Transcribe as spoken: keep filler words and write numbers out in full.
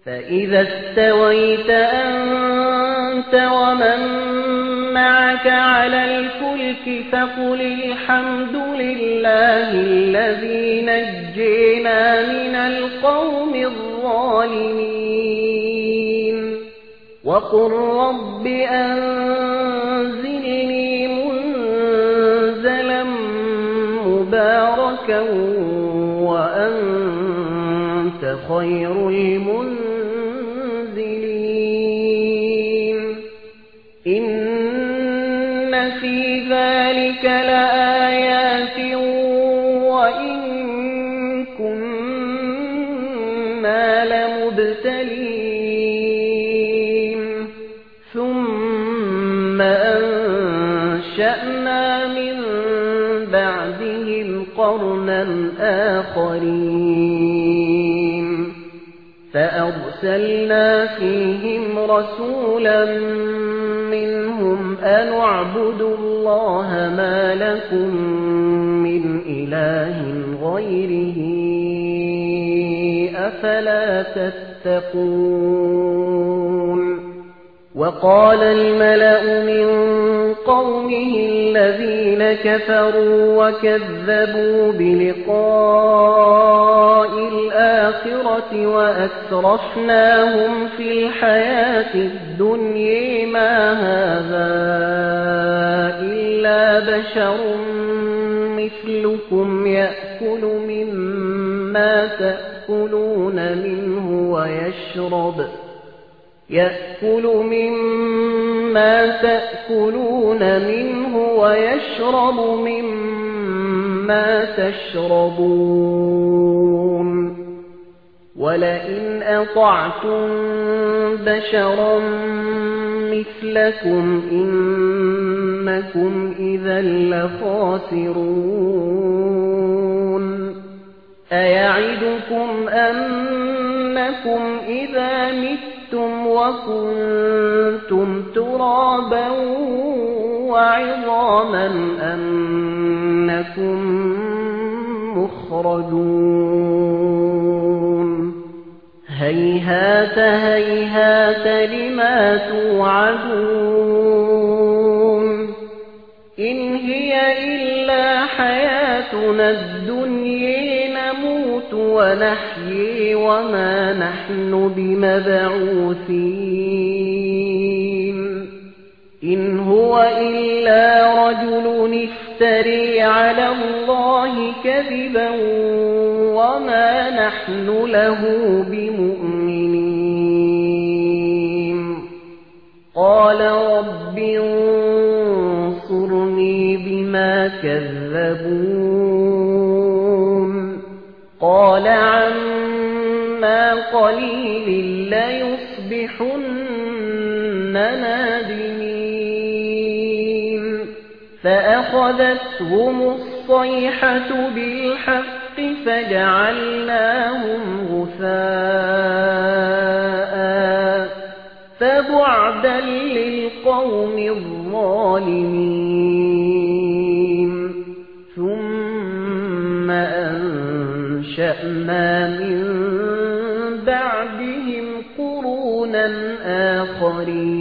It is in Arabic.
فإذا استويت أنت ومن معك على الفلك فقل الحمد لله الذي نجينا من القوم الظالمين وقل رب أنزلني منزلا مباركا وأنت خير المنزلين إن في ذلك لآيات وإن كنا لمبتلين ثم أنشأنا من بعدهم قرنا آخرين فأرسلنا فيهم رسولا منهم أن اعبدوا الله ما لكم من إله غيره أفلا تتقون وقال الملأ من قومه الذين كفروا وكذبوا بلقاء الآخرة وأترفناهم في الحياة الدنيا ما هذا إلا بشر مثلكم يأكل مما تأكلون منه ويشرب يأكل مما تأكلون منه ويشرب مما تشربون ولئن أطعتم بشرا مثلكم إنكم إذا لخاسرون أيعدكم أنكم إذا متم وكنتم ترابا وعظاما أنكم مخرجون هيهات هيهات لما توعدون إن هي إلا حياتنا الدنيا نموت ونحيي وما نحن بمبعوثين إن هو إلا رجل افتري على الله كذبا وما نحن له بمؤمنين قال رب انصرني بما كذبون قال عما قليل ليصبحن نادمين فأخذتهم الصيحة بالحق فجعلناهم غثاء فبعدا للقوم الظالمين ثم أنشأنا من بعدهم قرونا آخرين